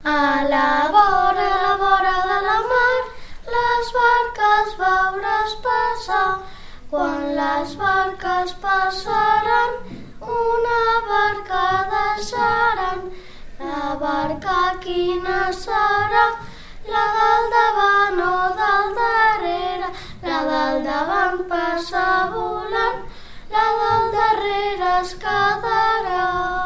A la vora de la mar, les barques veuràs passar. Quan les barques passaran, una barca deixaran. La barca quina serà? La del davant o del darrere? La del davant passa volant, la del darrere es quedarà.